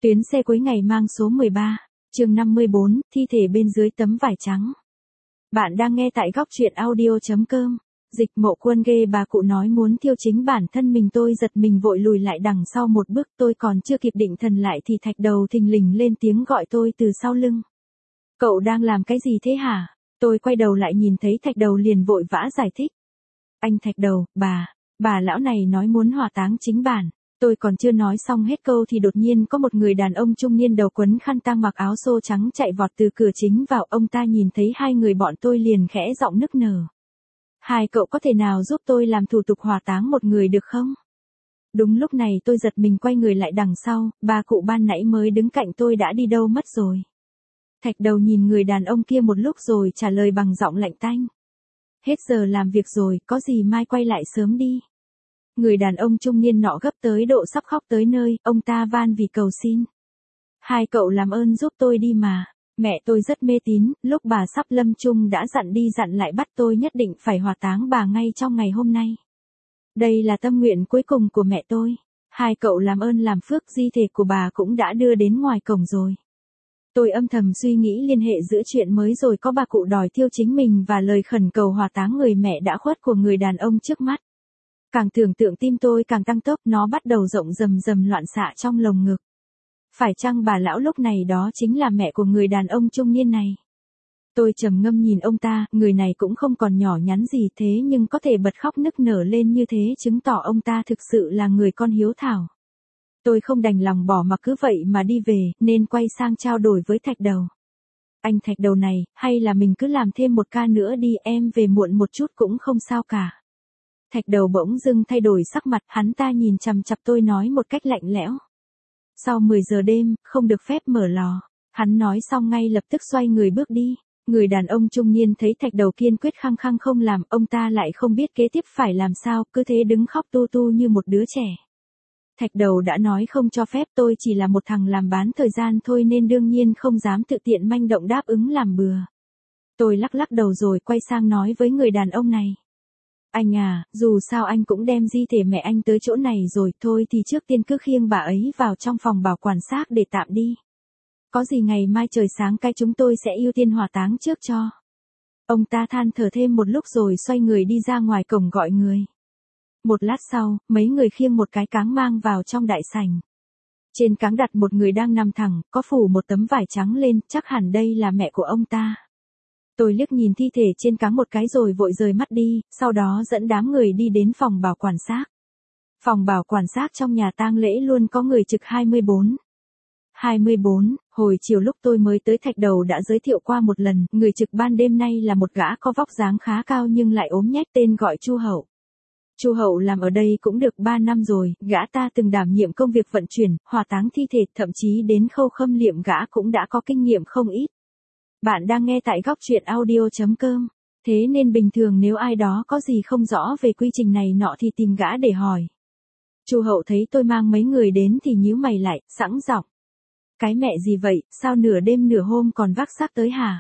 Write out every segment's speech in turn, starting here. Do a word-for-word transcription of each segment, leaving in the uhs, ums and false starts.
Tuyến xe cuối ngày mang số mười ba, chương năm mươi bốn, thi thể bên dưới tấm vải trắng. Bạn đang nghe tại góc truyện audio chấm com. Dịch Mộ Quân ghê bà cụ nói muốn thiêu chính bản thân mình, tôi giật mình vội lùi lại đằng sau một bước, tôi còn chưa kịp định thần lại thì Thạch Đầu thình lình lên tiếng gọi tôi từ sau lưng. Cậu đang làm cái gì thế hả? Tôi quay đầu lại nhìn thấy Thạch Đầu liền vội vã giải thích. Anh Thạch Đầu, bà, bà lão này nói muốn hỏa táng chính bản. Tôi còn chưa nói xong hết câu thì đột nhiên có một người đàn ông trung niên đầu quấn khăn tang mặc áo xô trắng chạy vọt từ cửa chính vào. Ông ta nhìn thấy hai người bọn tôi liền khẽ giọng nức nở. Hai cậu có thể nào giúp tôi làm thủ tục hỏa táng một người được không? Đúng lúc này tôi giật mình quay người lại đằng sau, bà cụ ban nãy mới đứng cạnh tôi đã đi đâu mất rồi. Thạch Đầu nhìn người đàn ông kia một lúc rồi trả lời bằng giọng lạnh tanh. Hết giờ làm việc rồi, có gì mai quay lại sớm đi. Người đàn ông trung niên nọ gấp tới độ sắp khóc tới nơi, ông ta van vì cầu xin. Hai cậu làm ơn giúp tôi đi mà. Mẹ tôi rất mê tín, lúc bà sắp lâm chung đã dặn đi dặn lại bắt tôi nhất định phải hỏa táng bà ngay trong ngày hôm nay. Đây là tâm nguyện cuối cùng của mẹ tôi. Hai cậu làm ơn làm phước, di thể của bà cũng đã đưa đến ngoài cổng rồi. Tôi âm thầm suy nghĩ liên hệ giữa chuyện mới rồi có bà cụ đòi thiêu chính mình và lời khẩn cầu hỏa táng người mẹ đã khuất của người đàn ông trước mắt. Càng tưởng tượng tim tôi càng tăng tốc, nó bắt đầu rộng rầm rầm loạn xạ trong lồng ngực. Phải chăng bà lão lúc này đó chính là mẹ của người đàn ông trung niên này? Tôi trầm ngâm nhìn ông ta, người này cũng không còn nhỏ nhắn gì thế nhưng có thể bật khóc nức nở lên như thế chứng tỏ ông ta thực sự là người con hiếu thảo. Tôi không đành lòng bỏ mặc cứ vậy mà đi về, nên quay sang trao đổi với Thạch Đầu. Anh Thạch Đầu này, hay là mình cứ làm thêm một ca nữa đi, em về muộn một chút cũng không sao cả. Thạch Đầu bỗng dưng thay đổi sắc mặt, hắn ta nhìn chằm chằm tôi nói một cách lạnh lẽo. Sau mười giờ đêm, không được phép mở lò. Hắn nói xong ngay lập tức xoay người bước đi. Người đàn ông trung niên thấy Thạch Đầu kiên quyết khăng khăng không làm, ông ta lại không biết kế tiếp phải làm sao, cứ thế đứng khóc tu tu như một đứa trẻ. Thạch Đầu đã nói không cho phép, tôi chỉ là một thằng làm bán thời gian thôi nên đương nhiên không dám tự tiện manh động đáp ứng làm bừa. Tôi lắc lắc đầu rồi quay sang nói với người đàn ông này. Anh à, dù sao anh cũng đem di thể mẹ anh tới chỗ này rồi, thôi thì trước tiên cứ khiêng bà ấy vào trong phòng bảo quản xác để tạm đi. Có gì ngày mai trời sáng cái chúng tôi sẽ ưu tiên hỏa táng trước cho. Ông ta than thở thêm một lúc rồi xoay người đi ra ngoài cổng gọi người. Một lát sau, mấy người khiêng một cái cáng mang vào trong đại sảnh. Trên cáng đặt một người đang nằm thẳng, có phủ một tấm vải trắng lên, chắc hẳn đây là mẹ của ông ta. Tôi liếc nhìn thi thể trên cáng một cái rồi vội rời mắt đi, sau đó dẫn đám người đi đến phòng bảo quản xác. Phòng bảo quản xác trong nhà tang lễ luôn có người trực hai mươi bốn. hai mươi bốn, hồi chiều lúc tôi mới tới Thạch Đầu đã giới thiệu qua một lần, người trực ban đêm nay là một gã có vóc dáng khá cao nhưng lại ốm nhách tên gọi Chu Hậu. Chu Hậu làm ở đây cũng được ba năm rồi, gã ta từng đảm nhiệm công việc vận chuyển, hỏa táng thi thể, thậm chí đến khâu khâm liệm gã cũng đã có kinh nghiệm không ít. Bạn đang nghe tại góc truyện audio chấm com. Thế nên bình thường nếu ai đó có gì không rõ về quy trình này nọ thì tìm gã để hỏi. Chu Hậu thấy tôi mang mấy người đến thì nhíu mày lại, sẵn giọng. Cái mẹ gì vậy, sao nửa đêm nửa hôm còn vác xác tới hả?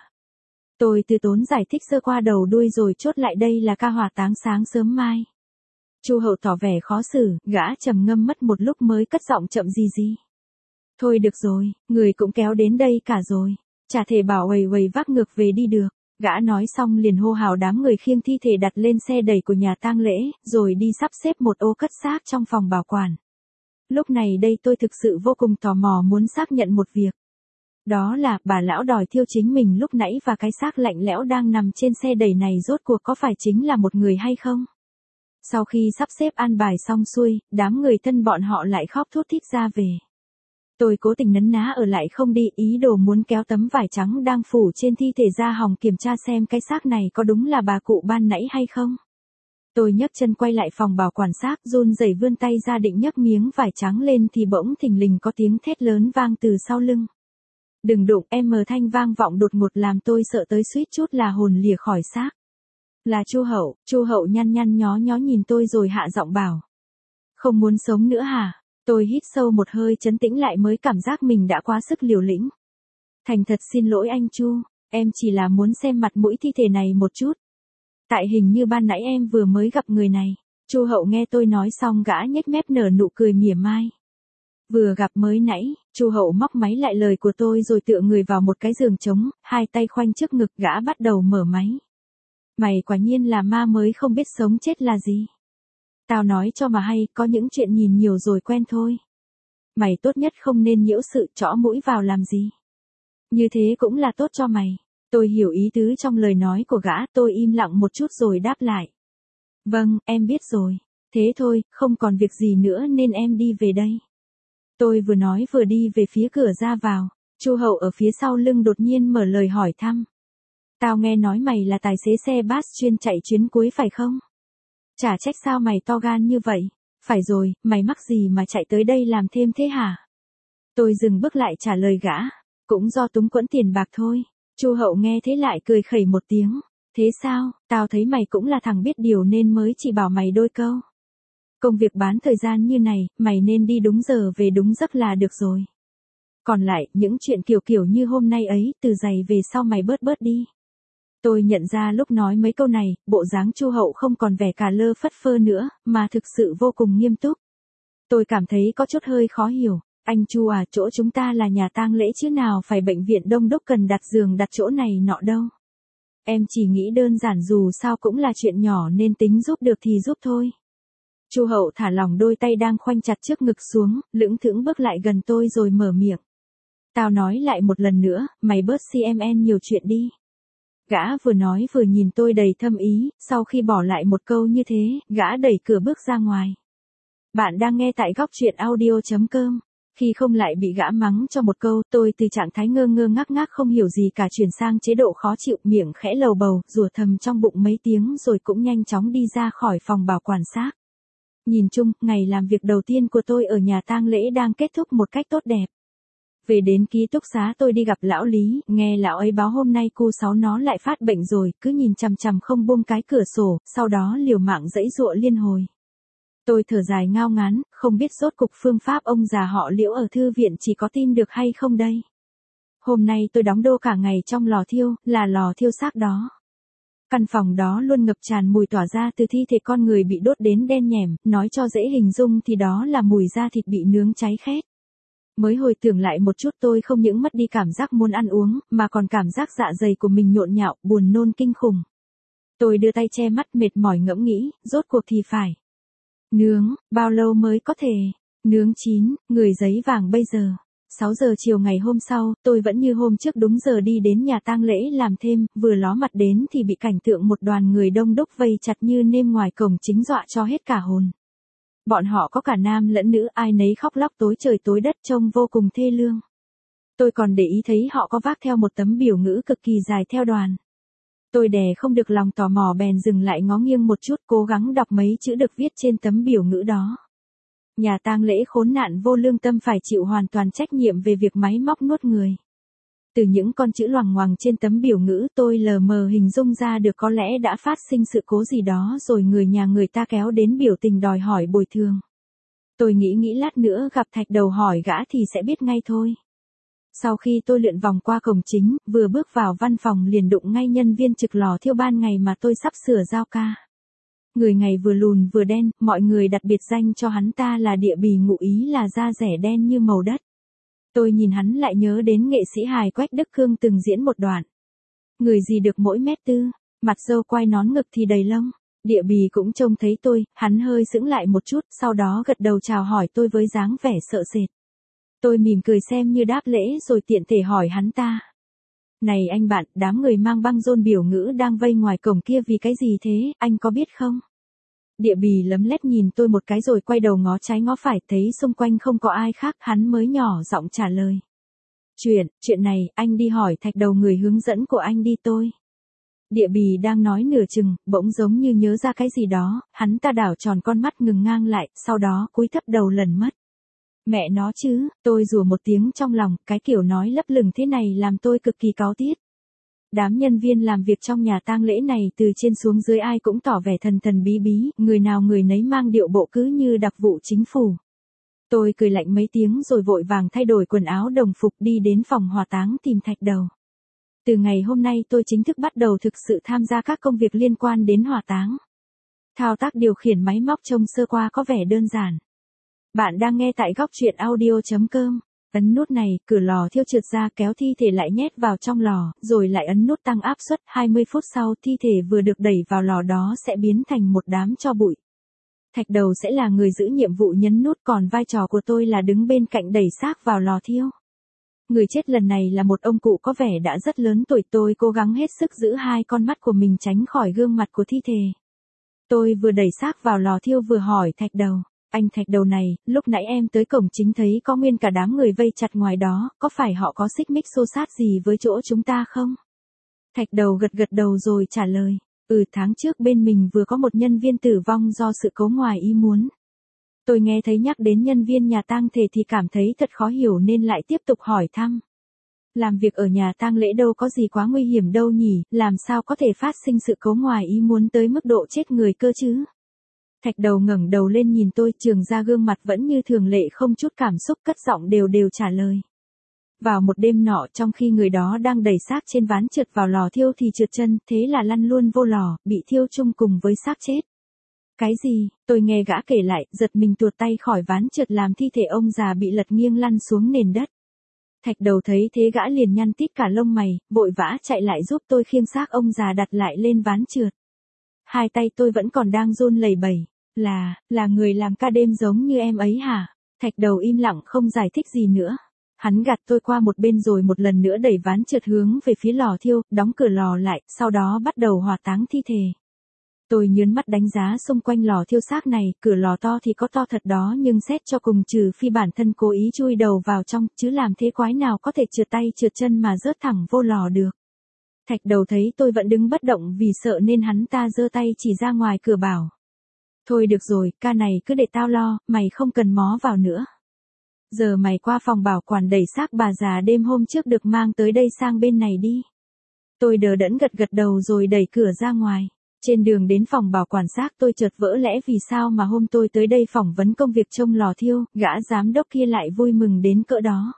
Tôi từ tốn giải thích sơ qua đầu đuôi rồi chốt lại đây là ca hỏa táng sáng sớm mai. Chu Hậu tỏ vẻ khó xử, gã trầm ngâm mất một lúc mới cất giọng chậm gì gì. Thôi được rồi, người cũng kéo đến đây cả rồi. Chả thể bảo quầy quầy vác ngược về đi được. Gã nói xong liền hô hào đám người khiêng thi thể đặt lên xe đẩy của nhà tang lễ, rồi đi sắp xếp một ô cất xác trong phòng bảo quản. Lúc này đây tôi thực sự vô cùng tò mò muốn xác nhận một việc. Đó là bà lão đòi thiêu chính mình lúc nãy và cái xác lạnh lẽo đang nằm trên xe đẩy này rốt cuộc có phải chính là một người hay không? Sau khi sắp xếp an bài xong xuôi, đám người thân bọn họ lại khóc thút thít ra về. Tôi cố tình nấn ná ở lại không đi, ý đồ muốn kéo tấm vải trắng đang phủ trên thi thể ra hòng kiểm tra xem cái xác này có đúng là bà cụ ban nãy hay không. Tôi nhấc chân quay lại phòng bảo quản xác, run rẩy vươn tay ra định nhấc miếng vải trắng lên thì bỗng thình lình có tiếng thét lớn vang từ sau lưng. Đừng đụng, em mờ thanh vang vọng đột ngột làm tôi sợ tới suýt chút là hồn lìa khỏi xác. Là Chu Hậu. Chu Hậu nhăn nhăn nhó nhó nhìn tôi rồi hạ giọng bảo. Không muốn sống nữa hả? Tôi hít sâu một hơi trấn tĩnh lại mới cảm giác mình đã quá sức liều lĩnh. Thành thật xin lỗi anh Chu, em chỉ là muốn xem mặt mũi thi thể này một chút. Tại hình như ban nãy em vừa mới gặp người này. Chu Hậu nghe tôi nói xong gã nhếch mép nở nụ cười mỉa mai. Vừa gặp mới nãy, Chu Hậu móc máy lại lời của tôi rồi tựa người vào một cái giường trống, hai tay khoanh trước ngực, gã bắt đầu mở máy. Mày quả nhiên là ma mới không biết sống chết là gì. Tao nói cho mà hay, có những chuyện nhìn nhiều rồi quen thôi. Mày tốt nhất không nên nhiễu sự, chõ mũi vào làm gì. Như thế cũng là tốt cho mày. Tôi hiểu ý tứ trong lời nói của gã, tôi im lặng một chút rồi đáp lại. Vâng, em biết rồi. Thế thôi, không còn việc gì nữa nên em đi về đây. Tôi vừa nói vừa đi về phía cửa ra vào. Chu Hậu ở phía sau lưng đột nhiên mở lời hỏi thăm. Tao nghe nói mày là tài xế xe bus chuyên chạy chuyến cuối phải không? Chả trách sao mày to gan như vậy. Phải rồi, mày mắc gì mà chạy tới đây làm thêm thế hả? Tôi dừng bước lại trả lời gã. Cũng do túng quẫn tiền bạc thôi. Chu Hậu nghe thế lại cười khẩy một tiếng. Thế sao, tao thấy mày cũng là thằng biết điều nên mới chỉ bảo mày đôi câu. Công việc bán thời gian như này, mày nên đi đúng giờ về đúng giấc là được rồi. Còn lại, những chuyện kiểu kiểu như hôm nay ấy, từ giày về sau mày bớt bớt đi. Tôi nhận ra lúc nói mấy câu này, bộ dáng Chu Hậu không còn vẻ cà lơ phất phơ nữa, mà thực sự vô cùng nghiêm túc. Tôi cảm thấy có chút hơi khó hiểu. Anh Chu à, chỗ chúng ta là nhà tang lễ chứ nào phải bệnh viện đông đúc cần đặt giường đặt chỗ này nọ đâu. Em chỉ nghĩ đơn giản dù sao cũng là chuyện nhỏ nên tính giúp được thì giúp thôi. Chu Hậu thả lỏng đôi tay đang khoanh chặt trước ngực xuống, lững thững bước lại gần tôi rồi mở miệng. Tao nói lại một lần nữa, mày bớt xê em en nhiều chuyện đi. Gã vừa nói vừa nhìn tôi đầy thâm ý, sau khi bỏ lại một câu như thế, gã đẩy cửa bước ra ngoài. Bạn đang nghe tại góc truyện audio chấm com. Khi không lại bị gã mắng cho một câu, tôi từ trạng thái ngơ ngơ ngác ngác không hiểu gì cả chuyển sang chế độ khó chịu, miệng khẽ lầu bầu, rủa thầm trong bụng mấy tiếng rồi cũng nhanh chóng đi ra khỏi phòng bảo quản xác. Nhìn chung, ngày làm việc đầu tiên của tôi ở nhà tang lễ đang kết thúc một cách tốt đẹp. Về đến ký túc xá tôi đi gặp lão Lý, nghe lão ấy báo hôm nay cu sáu nó lại phát bệnh rồi, cứ nhìn chằm chằm không buông cái cửa sổ, sau đó liều mạng giãy giụa liên hồi. Tôi thở dài ngao ngán, không biết rốt cục phương pháp ông già họ Liễu ở thư viện chỉ có tin được hay không đây. Hôm nay tôi đóng đô cả ngày trong lò thiêu, là lò thiêu xác đó. Căn phòng đó luôn ngập tràn mùi tỏa ra từ thi thể con người bị đốt đến đen nhẻm, nói cho dễ hình dung thì đó là mùi da thịt bị nướng cháy khét. Mới hồi tưởng lại một chút tôi không những mất đi cảm giác muốn ăn uống, mà còn cảm giác dạ dày của mình nhộn nhạo, buồn nôn kinh khủng. Tôi đưa tay che mắt mệt mỏi ngẫm nghĩ, rốt cuộc thì phải. Nướng, bao lâu mới có thể? Nướng chín, người giấy vàng bây giờ. sáu giờ chiều ngày hôm sau, tôi vẫn như hôm trước đúng giờ đi đến nhà tang lễ làm thêm, vừa ló mặt đến thì bị cảnh tượng một đoàn người đông đúc vây chặt như nêm ngoài cổng chính dọa cho hết cả hồn. Bọn họ có cả nam lẫn nữ, ai nấy khóc lóc tối trời tối đất trông vô cùng thê lương. Tôi còn để ý thấy họ có vác theo một tấm biểu ngữ cực kỳ dài theo đoàn. Tôi đè không được lòng tò mò bèn dừng lại ngó nghiêng một chút cố gắng đọc mấy chữ được viết trên tấm biểu ngữ đó. Nhà tang lễ khốn nạn vô lương tâm phải chịu hoàn toàn trách nhiệm về việc máy móc nuốt người. Từ những con chữ loằng ngoằng trên tấm biểu ngữ tôi lờ mờ hình dung ra được có lẽ đã phát sinh sự cố gì đó rồi người nhà người ta kéo đến biểu tình đòi hỏi bồi thường. Tôi nghĩ nghĩ lát nữa gặp Thạch Đầu hỏi gã thì sẽ biết ngay thôi. Sau khi tôi lượn vòng qua cổng chính, vừa bước vào văn phòng liền đụng ngay nhân viên trực lò thiêu ban ngày mà tôi sắp sửa giao ca. Người ngày vừa lùn vừa đen, mọi người đặt biệt danh cho hắn ta là Địa Bì, ngụ ý là da rẻ đen như màu đất. Tôi nhìn hắn lại nhớ đến nghệ sĩ hài Quách Đức Cương từng diễn một đoạn. Người gì được mỗi mét tư, mặt râu quai nón ngực thì đầy lông. Địa Bì cũng trông thấy tôi, hắn hơi sững lại một chút, sau đó gật đầu chào hỏi tôi với dáng vẻ sợ sệt. Tôi mỉm cười xem như đáp lễ rồi tiện thể hỏi hắn ta. Này anh bạn, đám người mang băng rôn biểu ngữ đang vây ngoài cổng kia vì cái gì thế, anh có biết không? Địa Bì lấm lét nhìn tôi một cái rồi quay đầu ngó trái ngó phải, thấy xung quanh không có ai khác, hắn mới nhỏ giọng trả lời. Chuyện, chuyện này, anh đi hỏi Thạch Đầu, người hướng dẫn của anh đi tôi. Địa Bì đang nói nửa chừng, bỗng giống như nhớ ra cái gì đó, hắn ta đảo tròn con mắt ngừng ngang lại, sau đó cúi thấp đầu lần mất. Mẹ nó chứ, tôi rủa một tiếng trong lòng, cái kiểu nói lấp lửng thế này làm tôi cực kỳ cáu tiết. Đám nhân viên làm việc trong nhà tang lễ này từ trên xuống dưới ai cũng tỏ vẻ thần thần bí bí, người nào người nấy mang điệu bộ cứ như đặc vụ chính phủ. Tôi cười lạnh mấy tiếng rồi vội vàng thay đổi quần áo đồng phục đi đến phòng hỏa táng tìm Thạch Đầu. Từ ngày hôm nay tôi chính thức bắt đầu thực sự tham gia các công việc liên quan đến hỏa táng. Thao tác điều khiển máy móc trông sơ qua có vẻ đơn giản. Bạn đang nghe tại góc truyện audio chấm com. Ấn nút này, cửa lò thiêu trượt ra, kéo thi thể lại nhét vào trong lò, rồi lại ấn nút tăng áp suất. hai mươi phút sau thi thể vừa được đẩy vào lò đó sẽ biến thành một đám tro bụi. Thạch Đầu sẽ là người giữ nhiệm vụ nhấn nút, còn vai trò của tôi là đứng bên cạnh đẩy xác vào lò thiêu. Người chết lần này là một ông cụ có vẻ đã rất lớn tuổi. Tôi cố gắng hết sức giữ hai con mắt của mình tránh khỏi gương mặt của thi thể. Tôi vừa đẩy xác vào lò thiêu vừa hỏi Thạch Đầu. Anh Thạch Đầu này, lúc nãy em tới cổng chính thấy có nguyên cả đám người vây chặt ngoài đó, có phải họ có xích mích xô xát gì với chỗ chúng ta không? Thạch Đầu gật gật đầu rồi trả lời. Ừ, tháng trước bên mình vừa có một nhân viên tử vong do sự cố ngoài ý muốn. Tôi nghe thấy nhắc đến nhân viên nhà tang thể thì cảm thấy thật khó hiểu nên lại tiếp tục hỏi thăm. Làm việc ở nhà tang lễ đâu có gì quá nguy hiểm đâu nhỉ, làm sao có thể phát sinh sự cố ngoài ý muốn tới mức độ chết người cơ chứ? Thạch Đầu ngẩng đầu lên nhìn tôi, trường ra gương mặt vẫn như thường lệ không chút cảm xúc, cất giọng đều đều trả lời. Vào một đêm nọ, trong khi người đó đang đẩy xác trên ván trượt vào lò thiêu thì trượt chân, thế là lăn luôn vô lò, bị thiêu chung cùng với xác chết. Cái gì? Tôi nghe gã kể lại, giật mình tuột tay khỏi ván trượt làm thi thể ông già bị lật nghiêng lăn xuống nền đất. Thạch Đầu thấy thế gã liền nhăn tít cả lông mày, vội vã chạy lại giúp tôi khiêng xác ông già đặt lại lên ván trượt. Hai tay tôi vẫn còn đang run lẩy bẩy. Là, là người làm ca đêm giống như em ấy hả? Thạch Đầu im lặng không giải thích gì nữa. Hắn gạt tôi qua một bên rồi một lần nữa đẩy ván trượt hướng về phía lò thiêu, đóng cửa lò lại, sau đó bắt đầu hỏa táng thi thể. Tôi nhớn mắt đánh giá xung quanh lò thiêu xác này, cửa lò to thì có to thật đó nhưng xét cho cùng trừ phi bản thân cố ý chui đầu vào trong, chứ làm thế quái nào có thể trượt tay trượt chân mà rớt thẳng vô lò được. Thạch Đầu thấy tôi vẫn đứng bất động vì sợ nên hắn ta giơ tay chỉ ra ngoài cửa bảo. Thôi được rồi, ca này cứ để tao lo, mày không cần mó vào nữa. Giờ mày qua phòng bảo quản đẩy xác bà già đêm hôm trước được mang tới đây sang bên này đi. Tôi đờ đẫn gật gật đầu rồi đẩy cửa ra ngoài. Trên đường đến phòng bảo quản xác tôi chợt vỡ lẽ vì sao mà hôm tôi tới đây phỏng vấn công việc trông lò thiêu, gã giám đốc kia lại vui mừng đến cỡ đó.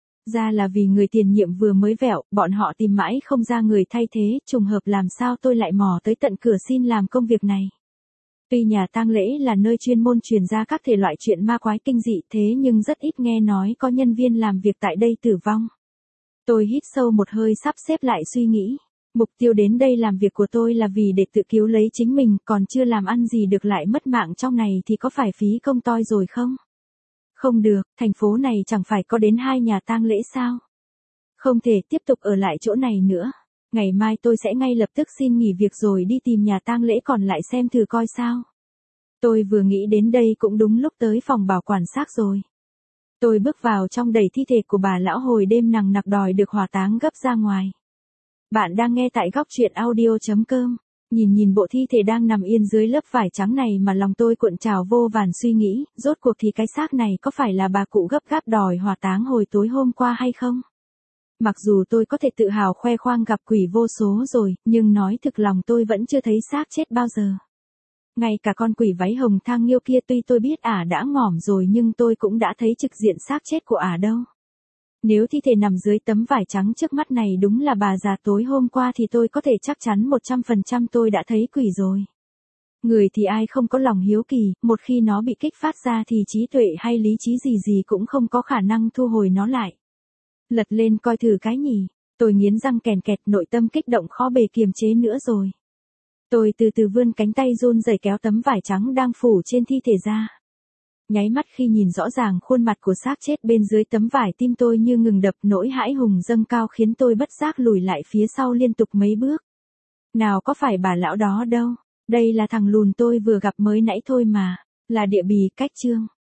Ra là vì người tiền nhiệm vừa mới vẹo, bọn họ tìm mãi không ra người thay thế, trùng hợp làm sao tôi lại mò tới tận cửa xin làm công việc này. Tuy nhà tang lễ là nơi chuyên môn truyền ra các thể loại chuyện ma quái kinh dị thế nhưng rất ít nghe nói có nhân viên làm việc tại đây tử vong. Tôi hít sâu một hơi sắp xếp lại suy nghĩ. Mục tiêu đến đây làm việc của tôi là vì để tự cứu lấy chính mình, còn chưa làm ăn gì được lại mất mạng trong này thì có phải phí công toi rồi không? Không được, thành phố này chẳng phải có đến hai nhà tang lễ sao? Không thể tiếp tục ở lại chỗ này nữa. Ngày mai tôi sẽ ngay lập tức xin nghỉ việc rồi đi tìm nhà tang lễ còn lại xem thử coi sao. Tôi vừa nghĩ đến đây cũng đúng lúc tới phòng bảo quản xác rồi. Tôi bước vào trong đẩy thi thể của bà lão hồi đêm nằng nặc đòi được hỏa táng gấp ra ngoài. Bạn đang nghe tại góc truyện audio chấm com. Nhìn nhìn bộ thi thể đang nằm yên dưới lớp vải trắng này mà lòng tôi cuộn trào vô vàn suy nghĩ, rốt cuộc thì cái xác này có phải là bà cụ gấp gáp đòi hỏa táng hồi tối hôm qua hay không? Mặc dù tôi có thể tự hào khoe khoang gặp quỷ vô số rồi, nhưng nói thực lòng tôi vẫn chưa thấy xác chết bao giờ. Ngay cả con quỷ váy hồng thang nghiêu kia tuy tôi biết ả đã ngỏm rồi nhưng tôi cũng đã thấy trực diện xác chết của ả đâu. Nếu thi thể nằm dưới tấm vải trắng trước mắt này đúng là bà già tối hôm qua thì tôi có thể chắc chắn một trăm phần trăm tôi đã thấy quỷ rồi. Người thì ai không có lòng hiếu kỳ, một khi nó bị kích phát ra thì trí tuệ hay lý trí gì gì cũng không có khả năng thu hồi nó lại. Lật lên coi thử cái nhỉ, tôi nghiến răng kèn kẹt, nội tâm kích động khó bề kiềm chế nữa rồi. Tôi từ từ vươn cánh tay run rẩy kéo tấm vải trắng đang phủ trên thi thể ra. Nháy mắt khi nhìn rõ ràng khuôn mặt của xác chết bên dưới tấm vải, tim tôi như ngừng đập, nỗi hãi hùng dâng cao khiến tôi bất giác lùi lại phía sau liên tục mấy bước. Nào có phải bà lão đó đâu, đây là thằng lùn tôi vừa gặp mới nãy thôi mà, là Địa Bì Cách Trương.